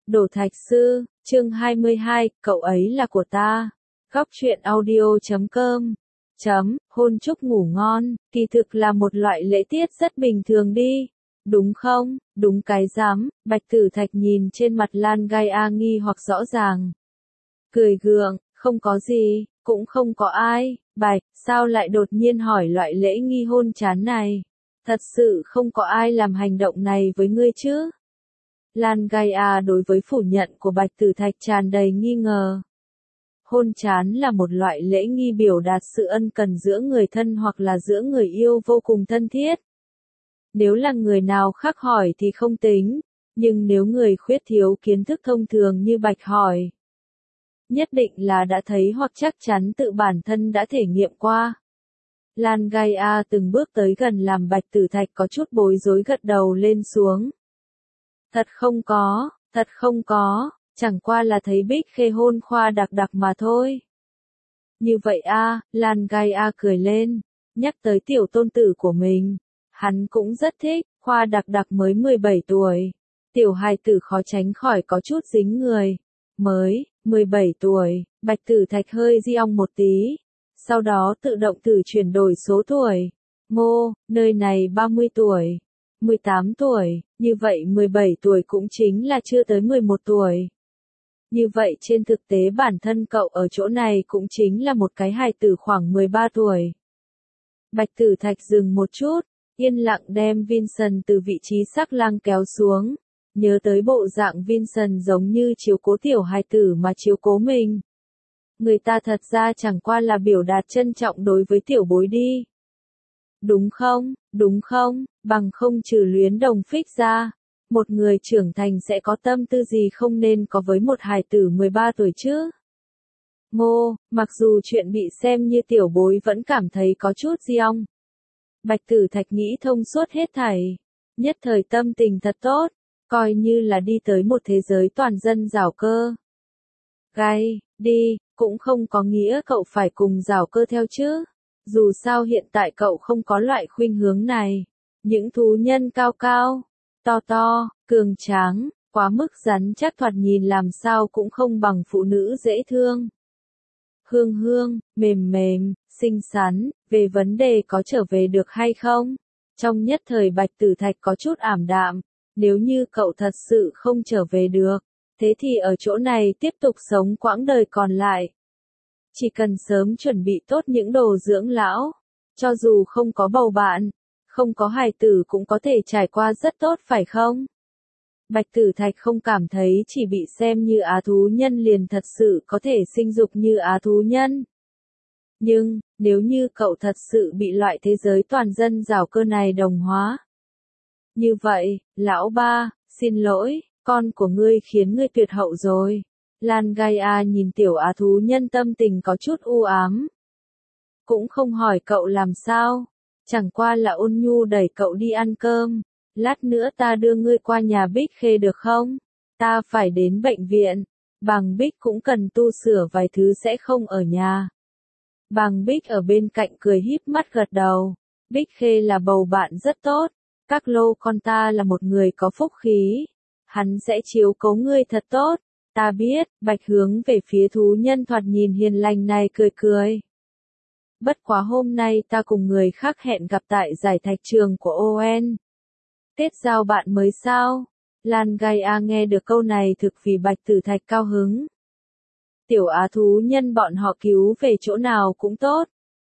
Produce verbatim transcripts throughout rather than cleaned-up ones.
Đổ thạch sư, chương hai mươi hai, cậu ấy là của ta. Góc truyện audio chấm com. Chấm, hôn chúc ngủ ngon, kỳ thực là một loại lễ tiết rất bình thường đi. Đúng không? Đúng cái rắm, Bạch Tử Thạch nhìn trên mặt Lan Gai A nghi hoặc rõ ràng. Cười gượng, không có gì, cũng không có ai. Bạch, sao lại đột nhiên hỏi loại lễ nghi hôn chán này? Thật sự không có ai làm hành động này với ngươi chứ? Lan Gai A đối với phủ nhận của Bạch Tử Thạch tràn đầy nghi ngờ. Hôn chán là một loại lễ nghi biểu đạt sự ân cần giữa người thân hoặc là giữa người yêu vô cùng thân thiết. Nếu là người nào khác hỏi thì không tính, nhưng nếu người khuyết thiếu kiến thức thông thường như Bạch hỏi, nhất định là đã thấy hoặc chắc chắn tự bản thân đã thể nghiệm qua. Lan Gai A từng bước tới gần làm Bạch Tử Thạch có chút bối rối gật đầu lên xuống. Thật không có, thật không có, chẳng qua là thấy Bích Khê hôn Khoa Đặc Đặc mà thôi. Như vậy a, Lan Gai A cười lên, nhắc tới tiểu tôn tử của mình. Hắn cũng rất thích, Khoa Đặc Đặc mới mười bảy tuổi. Tiểu hài tử khó tránh khỏi có chút dính người. Mới, mười bảy tuổi, Bạch Tử Thạch hơi di ong một tí. Sau đó tự động thử chuyển đổi số tuổi. Ngô, nơi này ba mươi tuổi. mười tám tuổi, như vậy mười bảy tuổi cũng chính là chưa tới mười một tuổi. Như vậy trên thực tế bản thân cậu ở chỗ này cũng chính là một cái hài tử khoảng mười ba tuổi. Bạch Tử Thạch dừng một chút, yên lặng đem Vincent từ vị trí sắc lang kéo xuống, nhớ tới bộ dạng Vincent giống như chiếu cố tiểu hài tử mà chiếu cố mình. Người ta thật ra chẳng qua là biểu đạt trân trọng đối với tiểu bối đi. Đúng không, đúng không, bằng không trừ luyến đồng phích ra, một người trưởng thành sẽ có tâm tư gì không nên có với một hài tử mười ba tuổi chứ? Ngô, mặc dù chuyện bị xem như tiểu bối vẫn cảm thấy có chút di ong. Bạch Tử Thạch nghĩ thông suốt hết thảy, nhất thời tâm tình thật tốt, coi như là đi tới một thế giới toàn dân giảo cơ. Gai, đi, cũng không có nghĩa cậu phải cùng giảo cơ theo chứ. Dù sao hiện tại cậu không có loại khuynh hướng này. Những thú nhân cao cao, to to, cường tráng, quá mức rắn chắc thoạt nhìn làm sao cũng không bằng phụ nữ dễ thương. Hương hương, mềm mềm, xinh xắn, về vấn đề có trở về được hay không? Trong nhất thời Bạch Tử Thạch có chút ảm đạm, nếu như cậu thật sự không trở về được, thế thì ở chỗ này tiếp tục sống quãng đời còn lại. Chỉ cần sớm chuẩn bị tốt những đồ dưỡng lão, cho dù không có bầu bạn, không có hài tử cũng có thể trải qua rất tốt phải không? Bạch Tử Thạch không cảm thấy chỉ bị xem như á thú nhân liền thật sự có thể sinh dục như á thú nhân. Nhưng, nếu như cậu thật sự bị loại thế giới toàn dân giảo cơ này đồng hóa. Như vậy, lão ba, xin lỗi, con của ngươi khiến ngươi tuyệt hậu rồi. Lan Gai A nhìn tiểu á thú nhân tâm tình có chút u ám. Cũng không hỏi cậu làm sao, chẳng qua là ôn nhu đẩy cậu đi ăn cơm. Lát nữa ta đưa ngươi qua nhà Bích Khê được không? Ta phải đến bệnh viện. Bàng Bích cũng cần tu sửa vài thứ sẽ không ở nhà. Bàng Bích ở bên cạnh cười híp mắt gật đầu. Bích Khê là bầu bạn rất tốt. Các lô con ta là một người có phúc khí. Hắn sẽ chiếu cố ngươi thật tốt. Ta biết, Bạch hướng về phía thú nhân thoạt nhìn hiền lành này cười cười. Bất quá hôm nay ta cùng người khác hẹn gặp tại giải thạch trường của ô en. Kết giao bạn mới sao? Lan Gai A nghe được câu này thực vì Bạch Tử Thạch cao hứng. Tiểu á thú nhân bọn họ cứu về chỗ nào cũng tốt.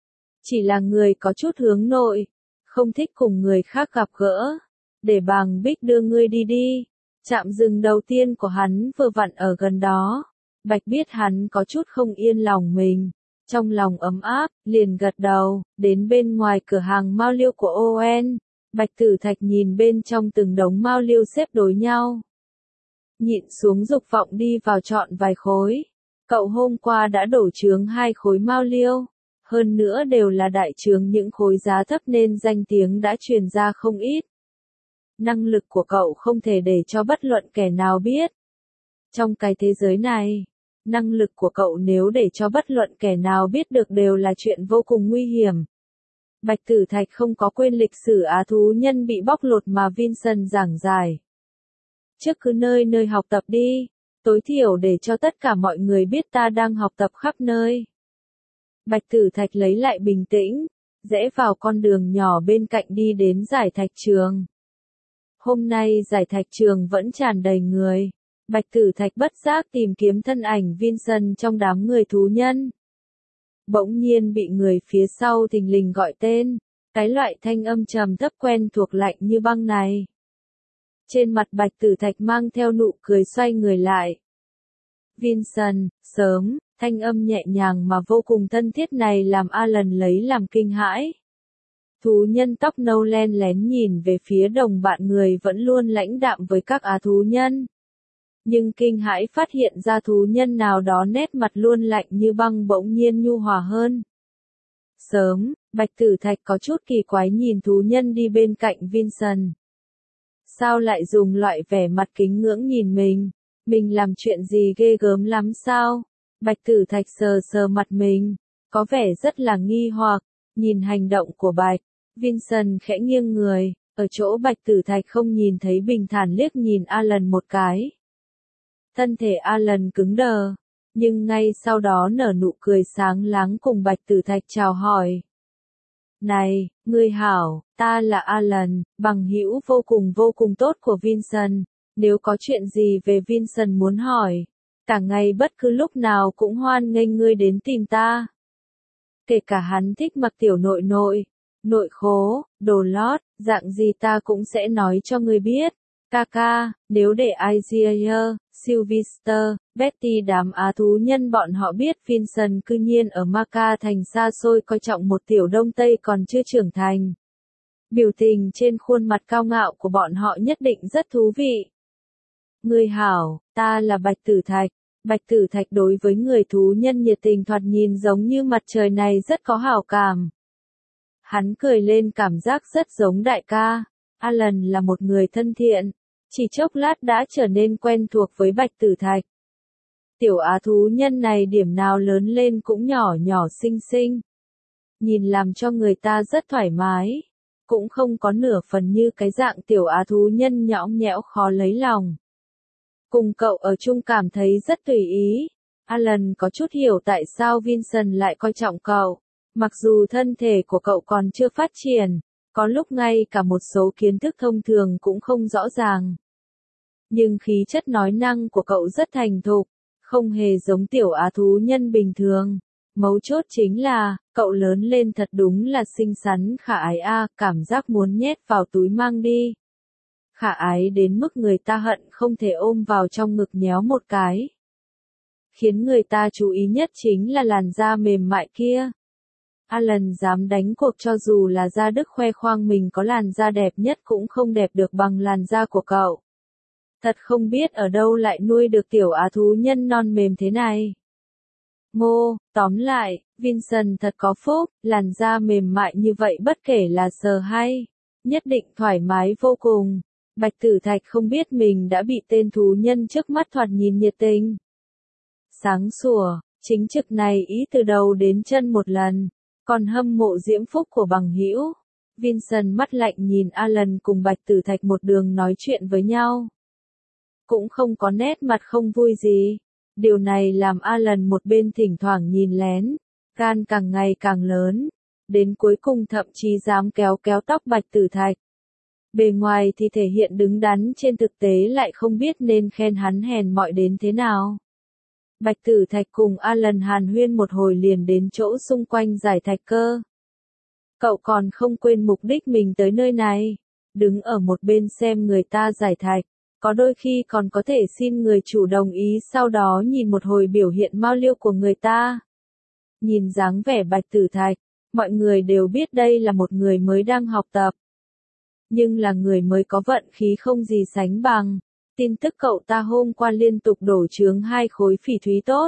Chỉ là người có chút hướng nội, không thích cùng người khác gặp gỡ. Để Bàng Bích đưa ngươi đi đi. Trạm dừng đầu tiên của hắn vừa vặn ở gần đó. Bạch biết hắn có chút không yên lòng mình. Trong lòng ấm áp, liền gật đầu, đến bên ngoài cửa hàng mao liêu của ô en. Bạch Tử Thạch nhìn bên trong từng đống mao liêu xếp đối nhau. Nhịn xuống dục vọng đi vào chọn vài khối. Cậu hôm qua đã đổ chướng hai khối mao liêu. Hơn nữa đều là đại chướng những khối giá thấp nên danh tiếng đã truyền ra không ít. Năng lực của cậu không thể để cho bất luận kẻ nào biết. Trong cái thế giới này, năng lực của cậu nếu để cho bất luận kẻ nào biết được đều là chuyện vô cùng nguy hiểm. Bạch Tử Thạch không có quên lịch sử á thú nhân bị bóc lột mà Vincent giảng giải. trước cứ nơi nơi học tập đi, tối thiểu để cho tất cả mọi người biết ta đang học tập khắp nơi. Bạch Tử Thạch lấy lại bình tĩnh, rẽ vào con đường nhỏ bên cạnh đi đến giải thạch trường. Hôm nay giải thạch trường vẫn tràn đầy người. Bạch Tử Thạch bất giác tìm kiếm thân ảnh Vincent trong đám người thú nhân. Bỗng nhiên bị người phía sau thình lình gọi tên, cái loại thanh âm trầm thấp quen thuộc lạnh như băng này. Trên mặt Bạch Tử Thạch mang theo nụ cười xoay người lại. Vincent, sớm, thanh âm nhẹ nhàng mà vô cùng thân thiết này làm Alan lấy làm kinh hãi. Thú nhân tóc nâu len lén nhìn về phía đồng bạn người vẫn luôn lãnh đạm với các á thú nhân. Nhưng kinh hãi phát hiện ra thú nhân nào đó nét mặt luôn lạnh như băng bỗng nhiên nhu hòa hơn. Sớm, Bạch Tử Thạch có chút kỳ quái nhìn thú nhân đi bên cạnh Vincent. Sao lại dùng loại vẻ mặt kính ngưỡng nhìn mình? Mình làm chuyện gì ghê gớm lắm sao? Bạch Tử Thạch sờ sờ mặt mình, có vẻ rất là nghi hoặc, nhìn hành động của Bạch. Vincent khẽ nghiêng người, ở chỗ Bạch Tử Thạch không nhìn thấy bình thản liếc nhìn Alan một cái. Thân thể Alan cứng đờ, nhưng ngay sau đó nở nụ cười sáng láng cùng Bạch Tử Thạch chào hỏi. Này, ngươi hảo, ta là Alan, bằng hữu vô cùng vô cùng tốt của Vincent, nếu có chuyện gì về Vincent muốn hỏi, cả ngày bất cứ lúc nào cũng hoan nghênh ngươi đến tìm ta. Kể cả hắn thích mặc tiểu nội nội, nội khố, đồ lót, dạng gì ta cũng sẽ nói cho ngươi biết. Kaka, nếu để Isaiah, Sylvester, Betty đám á thú nhân bọn họ biết Vincent cư nhiên ở Maca thành xa xôi coi trọng một tiểu đông tây còn chưa trưởng thành. Biểu tình trên khuôn mặt cao ngạo của bọn họ nhất định rất thú vị. Người hảo, ta là Bạch Tử Thạch. Bạch Tử Thạch đối với người thú nhân nhiệt tình thoạt nhìn giống như mặt trời này rất có hảo cảm. Hắn cười lên cảm giác rất giống đại ca. Alan là một người thân thiện. Chỉ chốc lát đã trở nên quen thuộc với Bạch Tử Thạch. Tiểu á thú nhân này điểm nào lớn lên cũng nhỏ nhỏ xinh xinh. Nhìn làm cho người ta rất thoải mái. Cũng không có nửa phần như cái dạng tiểu á thú nhân nhõng nhẽo khó lấy lòng. Cùng cậu ở chung cảm thấy rất tùy ý. Alan có chút hiểu tại sao Vincent lại coi trọng cậu. Mặc dù thân thể của cậu còn chưa phát triển, có lúc ngay cả một số kiến thức thông thường cũng không rõ ràng. Nhưng khí chất nói năng của cậu rất thành thục, không hề giống tiểu á thú nhân bình thường. Mấu chốt chính là, cậu lớn lên thật đúng là xinh xắn khả ái a, cảm giác muốn nhét vào túi mang đi. Khả ái đến mức người ta hận không thể ôm vào trong ngực nhéo một cái. Khiến người ta chú ý nhất chính là làn da mềm mại kia. Alan dám đánh cuộc cho dù là da Đức khoe khoang mình có làn da đẹp nhất cũng không đẹp được bằng làn da của cậu. Thật không biết ở đâu lại nuôi được tiểu á thú nhân non mềm thế này. Ngô, tóm lại, Vincent thật có phúc, làn da mềm mại như vậy bất kể là sờ hay, nhất định thoải mái vô cùng. Bạch Tử Thạch không biết mình đã bị tên thú nhân trước mắt thoạt nhìn nhiệt tình. Sáng sủa, chính trực này ý từ đầu đến chân một lần, còn hâm mộ diễm phúc của bằng hữu. Vincent mắt lạnh nhìn Alan cùng Bạch Tử Thạch một đường nói chuyện với nhau. Cũng không có nét mặt không vui gì. Điều này làm Alan một bên thỉnh thoảng nhìn lén, gan càng ngày càng lớn, đến cuối cùng thậm chí dám kéo kéo tóc Bạch Tử Thạch. Bề ngoài thì thể hiện đứng đắn trên thực tế lại không biết nên khen hắn hèn mọn đến thế nào. Bạch Tử Thạch cùng Alan hàn huyên một hồi liền đến chỗ xung quanh giải thạch cơ. Cậu còn không quên mục đích mình tới nơi này, đứng ở một bên xem người ta giải thạch. Có đôi khi còn có thể xin người chủ đồng ý sau đó nhìn một hồi biểu hiện mau liêu của người ta. Nhìn dáng vẻ Bạch Tử Thạch, mọi người đều biết đây là một người mới đang học tập. Nhưng là người mới có vận khí không gì sánh bằng. Tin tức cậu ta hôm qua liên tục đổ chướng hai khối phỉ thúy tốt.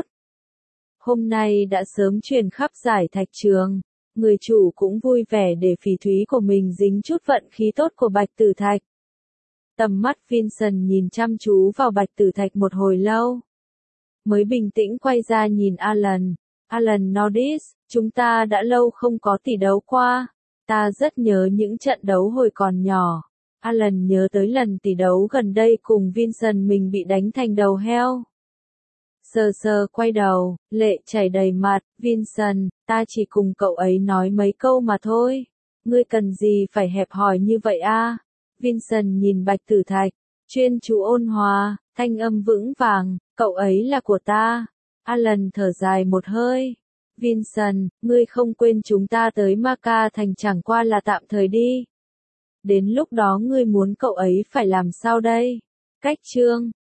Hôm nay đã sớm truyền khắp giải thạch trường. Người chủ cũng vui vẻ để phỉ thúy của mình dính chút vận khí tốt của Bạch Tử Thạch. Tầm mắt Vincent nhìn chăm chú vào Bạch Tử Thạch một hồi lâu. Mới bình tĩnh quay ra nhìn Alan. Alan Norris, chúng ta đã lâu không có tỷ đấu qua. Ta rất nhớ những trận đấu hồi còn nhỏ. Alan nhớ tới lần tỷ đấu gần đây cùng Vincent mình bị đánh thành đầu heo. Sờ sờ quay đầu, lệ chảy đầy mặt, Vincent, ta chỉ cùng cậu ấy nói mấy câu mà thôi. Ngươi cần gì phải hẹp hòi như vậy a? Vincent nhìn Bạch Tử Thạch, chuyên chú ôn hòa, thanh âm vững vàng, cậu ấy là của ta. Alan thở dài một hơi. Vincent, ngươi không quên chúng ta tới Maca thành chẳng qua là tạm thời đi. Đến lúc đó ngươi muốn cậu ấy phải làm sao đây? Cách chương